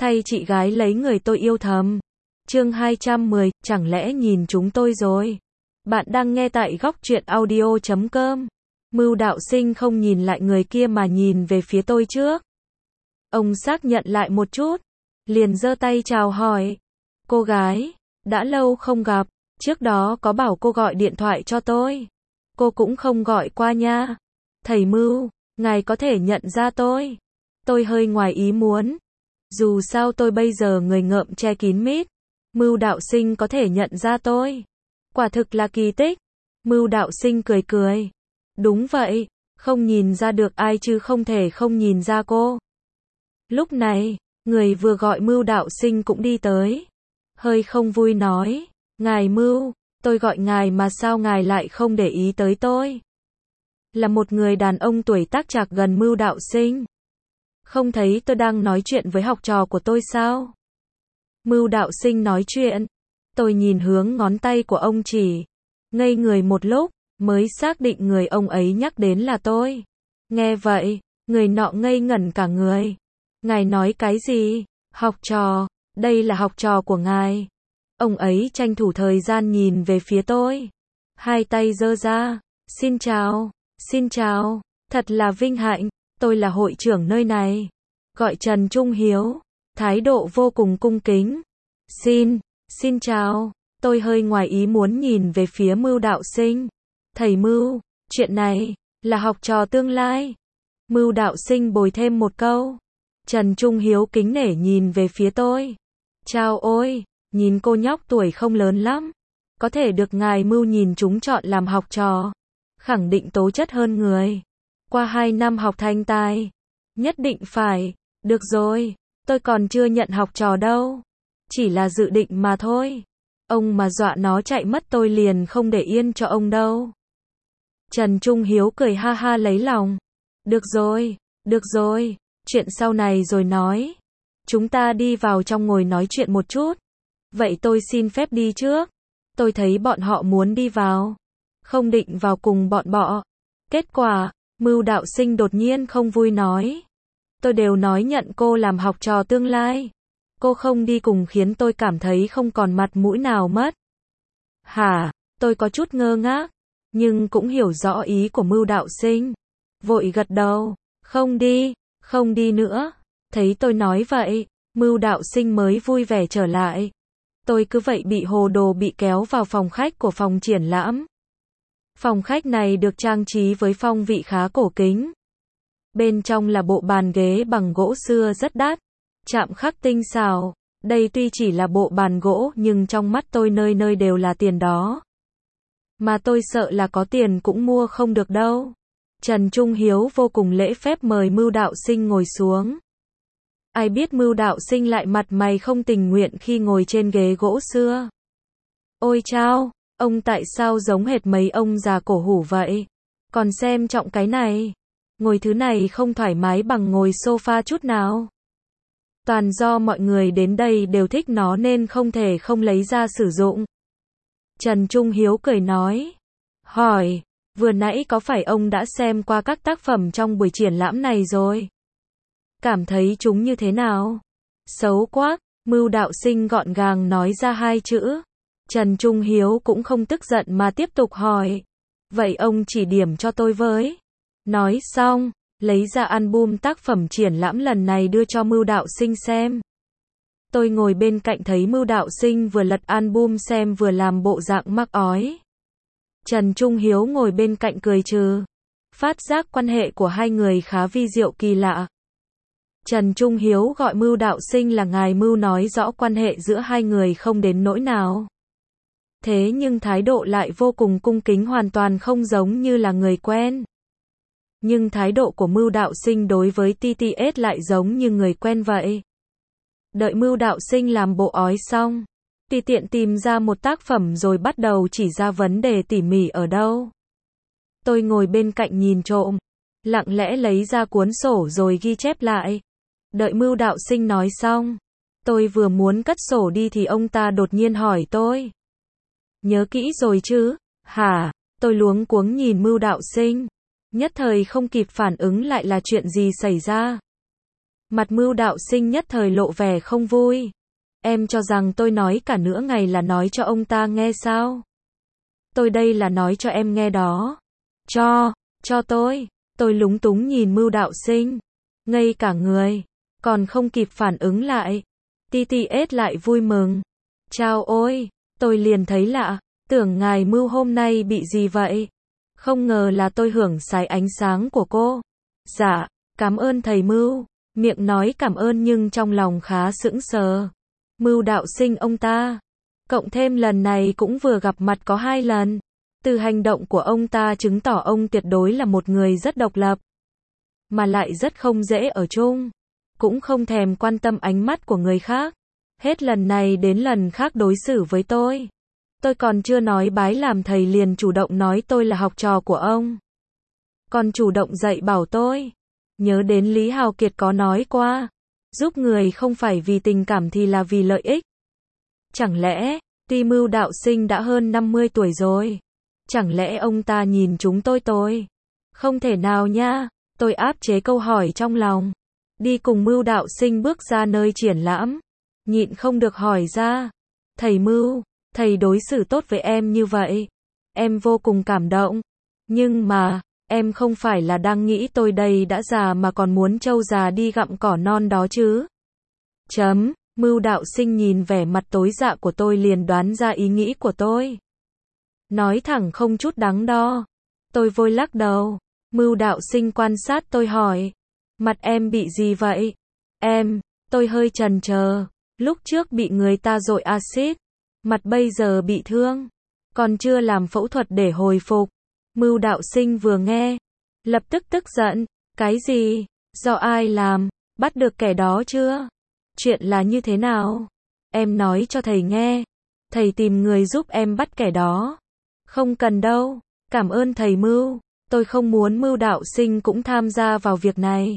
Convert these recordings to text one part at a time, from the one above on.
thay chị gái lấy người tôi yêu thầm. Chương 210, chẳng lẽ nhìn chúng tôi rồi? Bạn đang nghe tại góc truyện audio.com. Mưu đạo sinh không nhìn lại người kia mà nhìn về phía tôi trước. Ông xác nhận lại một chút, liền giơ tay chào hỏi. Cô gái, đã lâu không gặp, trước đó có bảo cô gọi điện thoại cho tôi. Cô cũng không gọi qua nha. Thầy Mưu, ngài có thể nhận ra tôi. Tôi hơi ngoài ý muốn. Dù sao tôi bây giờ người ngợm che kín mít. Mưu đạo sinh có thể nhận ra tôi. Quả thực là kỳ tích. Mưu đạo sinh cười cười. Đúng vậy, không nhìn ra được ai chứ không thể không nhìn ra cô. Lúc này, người vừa gọi Mưu đạo sinh cũng đi tới. Hơi không vui nói, ngài Mưu, tôi gọi ngài mà sao ngài lại không để ý tới tôi? Là một người đàn ông tuổi tác chạc gần Mưu đạo sinh. Không thấy tôi đang nói chuyện với học trò của tôi sao? Mưu đạo sinh nói chuyện. Tôi nhìn hướng ngón tay của ông chỉ. Ngây người một lúc, mới xác định người ông ấy nhắc đến là tôi. Nghe vậy, người nọ ngây ngẩn cả người. Ngài nói cái gì? Học trò, đây là học trò của ngài. Ông ấy tranh thủ thời gian nhìn về phía tôi. Hai tay giơ ra. Xin chào, thật là vinh hạnh, tôi là hội trưởng nơi này. Gọi Trần Trung Hiếu, thái độ vô cùng cung kính. Xin chào, tôi hơi ngoài ý muốn nhìn về phía Mưu đạo sinh. Thầy Mưu, chuyện này, là học trò tương lai. Mưu đạo sinh bồi thêm một câu. Trần Trung Hiếu kính nể nhìn về phía tôi. Chào ôi, nhìn cô nhóc tuổi không lớn lắm. Có thể được ngài Mưu nhìn chúng chọn làm học trò. Khẳng định tố chất hơn người. Qua 2 năm học thành tài. Nhất định phải. Được rồi, tôi còn chưa nhận học trò đâu. Chỉ là dự định mà thôi. Ông mà dọa nó chạy mất tôi liền không để yên cho ông đâu. Trần Trung Hiếu cười ha ha lấy lòng. Được rồi, chuyện sau này rồi nói. Chúng ta đi vào trong ngồi nói chuyện một chút. Vậy tôi xin phép đi trước. Tôi thấy bọn họ muốn đi vào. Không định vào cùng bọn bọ. Kết quả, Mưu đạo sinh đột nhiên không vui nói. Tôi đều nói nhận cô làm học trò tương lai. Cô không đi cùng khiến tôi cảm thấy không còn mặt mũi nào mất. Hả, tôi có chút ngơ ngác, nhưng cũng hiểu rõ ý của Mưu đạo sinh. Vội gật đầu, không đi nữa. Thấy tôi nói vậy, Mưu đạo sinh mới vui vẻ trở lại. Tôi cứ vậy bị hồ đồ bị kéo vào phòng khách của phòng triển lãm. Phòng khách này được trang trí với phong vị khá cổ kính. Bên trong là bộ bàn ghế bằng gỗ xưa rất đắt, chạm khắc tinh xảo. Đây tuy chỉ là bộ bàn gỗ nhưng trong mắt tôi nơi nơi đều là tiền đó. Mà tôi sợ là có tiền cũng mua không được đâu. Trần Trung Hiếu vô cùng lễ phép mời Mưu đạo sinh ngồi xuống. Ai biết Mưu đạo sinh lại mặt mày không tình nguyện khi ngồi trên ghế gỗ xưa. Ôi chao, ông tại sao giống hệt mấy ông già cổ hủ vậy? Còn xem trọng cái này. Ngồi thứ này không thoải mái bằng ngồi sofa chút nào. Toàn do mọi người đến đây đều thích nó nên không thể không lấy ra sử dụng. Trần Trung Hiếu cười nói. Hỏi, vừa nãy có phải ông đã xem qua các tác phẩm trong buổi triển lãm này rồi? Cảm thấy chúng như thế nào? Xấu quá, Mưu đạo sinh gọn gàng nói ra 2 chữ. Trần Trung Hiếu cũng không tức giận mà tiếp tục hỏi. Vậy ông chỉ điểm cho tôi với. Nói xong, lấy ra album tác phẩm triển lãm lần này đưa cho Mưu đạo sinh xem. Tôi ngồi bên cạnh thấy Mưu đạo sinh vừa lật album xem vừa làm bộ dạng mắc ói. Trần Trung Hiếu ngồi bên cạnh cười trừ. Phát giác quan hệ của hai người khá vi diệu kỳ lạ. Trần Trung Hiếu gọi Mưu đạo sinh là ngài Mưu nói rõ quan hệ giữa hai người không đến nỗi nào. Thế nhưng thái độ lại vô cùng cung kính hoàn toàn không giống như là người quen. Nhưng thái độ của Mưu đạo sinh đối với TTS lại giống như người quen vậy. Đợi Mưu đạo sinh làm bộ ói xong, tùy tiện tìm ra một tác phẩm rồi bắt đầu chỉ ra vấn đề tỉ mỉ ở đâu. Tôi ngồi bên cạnh nhìn trộm, lặng lẽ lấy ra cuốn sổ rồi ghi chép lại. Đợi Mưu đạo sinh nói xong, tôi vừa muốn cất sổ đi thì ông ta đột nhiên hỏi tôi. Nhớ kỹ rồi chứ? Hả? Tôi luống cuống nhìn Mưu đạo sinh. Nhất thời không kịp phản ứng lại là chuyện gì xảy ra. Mặt Mưu Đạo Sinh nhất thời lộ vẻ không vui. Em cho rằng tôi nói cả nửa ngày là nói cho ông ta nghe sao? Tôi đây là nói cho em nghe đó. Cho tôi lúng túng nhìn Mưu Đạo Sinh. Ngây cả người. Còn không kịp phản ứng lại. TTS lại vui mừng. Chao ôi, tôi liền thấy lạ. Tưởng ngài Mưu hôm nay bị gì vậy? Không ngờ là tôi hưởng xài ánh sáng của cô. Dạ, cảm ơn thầy Mưu. Miệng nói cảm ơn nhưng trong lòng khá sững sờ. Mưu Đạo Sinh ông ta. Cộng thêm lần này cũng vừa gặp mặt có 2 lần. Từ hành động của ông ta chứng tỏ ông tuyệt đối là một người rất độc lập. Mà lại rất không dễ ở chung. Cũng không thèm quan tâm ánh mắt của người khác. Hết lần này đến lần khác đối xử với tôi. Tôi còn chưa nói bái làm thầy liền chủ động nói tôi là học trò của ông. Còn chủ động dạy bảo tôi. Nhớ đến Lý Hào Kiệt có nói qua. Giúp người không phải vì tình cảm thì là vì lợi ích. Chẳng lẽ, tuy Mưu Đạo Sinh đã hơn 50 tuổi rồi. Chẳng lẽ ông ta nhìn chúng tôi? Không thể nào nha. Tôi áp chế câu hỏi trong lòng. Đi cùng Mưu Đạo Sinh bước ra nơi triển lãm. Nhịn không được hỏi ra. Thầy Mưu, thầy đối xử tốt với em như vậy. Em vô cùng cảm động. Nhưng mà, em không phải là đang nghĩ tôi đây đã già mà còn muốn trâu già đi gặm cỏ non đó chứ? Mưu Đạo Sinh nhìn vẻ mặt tối dạ của tôi liền đoán ra ý nghĩ của tôi. Nói thẳng không chút đắn đo. Tôi vội lắc đầu. Mưu Đạo Sinh quan sát tôi hỏi. Mặt em bị gì vậy? Tôi hơi chần chờ. Lúc trước bị người ta dội axit. Mặt bây giờ bị thương. Còn chưa làm phẫu thuật để hồi phục. Mưu Đạo Sinh vừa nghe. Lập tức tức giận. Cái gì? Do ai làm? Bắt được kẻ đó chưa? Chuyện là như thế nào? Em nói cho thầy nghe. Thầy tìm người giúp em bắt kẻ đó. Không cần đâu. Cảm ơn thầy Mưu. Tôi không muốn Mưu Đạo Sinh cũng tham gia vào việc này.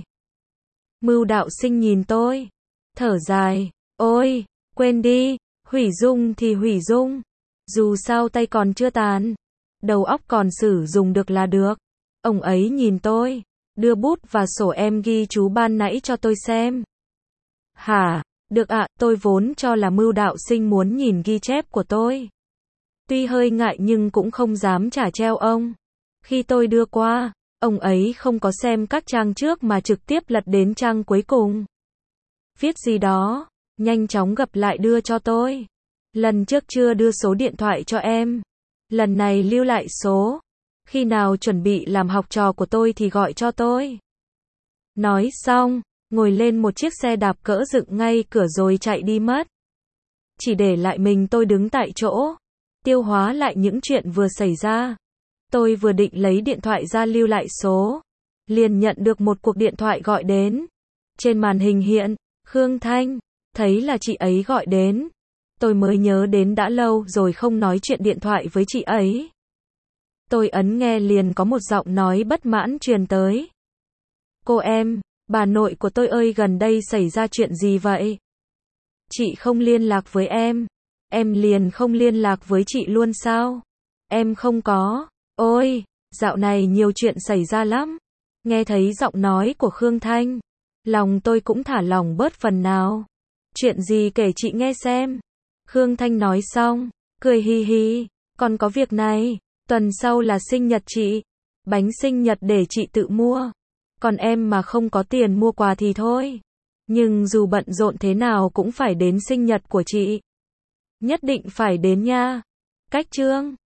Mưu Đạo Sinh nhìn tôi. Thở dài. Ôi, quên đi. Hủy dung thì hủy dung. Dù sao tay còn chưa tàn. Đầu óc còn sử dụng được là được. Ông ấy nhìn tôi. Đưa bút và sổ em ghi chú ban nãy cho tôi xem. Hả? Được ạ, tôi vốn cho là Mưu Đạo Sinh muốn nhìn ghi chép của tôi. Tuy hơi ngại nhưng cũng không dám trả treo ông. Khi tôi đưa qua, ông ấy không có xem các trang trước mà trực tiếp lật đến trang cuối cùng. Viết gì đó, nhanh chóng gập lại đưa cho tôi. Lần trước chưa đưa số điện thoại cho em. Lần này lưu lại số. Khi nào chuẩn bị làm học trò của tôi thì gọi cho tôi. Nói xong, ngồi lên một chiếc xe đạp cỡ dựng ngay cửa rồi chạy đi mất. Chỉ để lại mình tôi đứng tại chỗ. Tiêu hóa lại những chuyện vừa xảy ra. Tôi vừa định lấy điện thoại ra lưu lại số. Liền nhận được một cuộc điện thoại gọi đến. Trên màn hình hiện, Khương Thanh. Thấy là chị ấy gọi đến. Tôi mới nhớ đến đã lâu rồi không nói chuyện điện thoại với chị ấy. Tôi ấn nghe liền có một giọng nói bất mãn truyền tới. Cô em, bà nội của tôi ơi gần đây xảy ra chuyện gì vậy? Chị không liên lạc với em liền không liên lạc với chị luôn sao? Em không có. Ôi, dạo này nhiều chuyện xảy ra lắm. Nghe thấy giọng nói của Khương Thanh. Lòng tôi cũng thả lỏng bớt phần nào. Chuyện gì kể chị nghe xem. Khương Thanh nói xong, cười hi hi. Còn có việc này, tuần sau là sinh nhật chị. Bánh sinh nhật để chị tự mua. Còn em mà không có tiền mua quà thì thôi. Nhưng dù bận rộn thế nào cũng phải đến sinh nhật của chị. Nhất định phải đến nha. Cách chương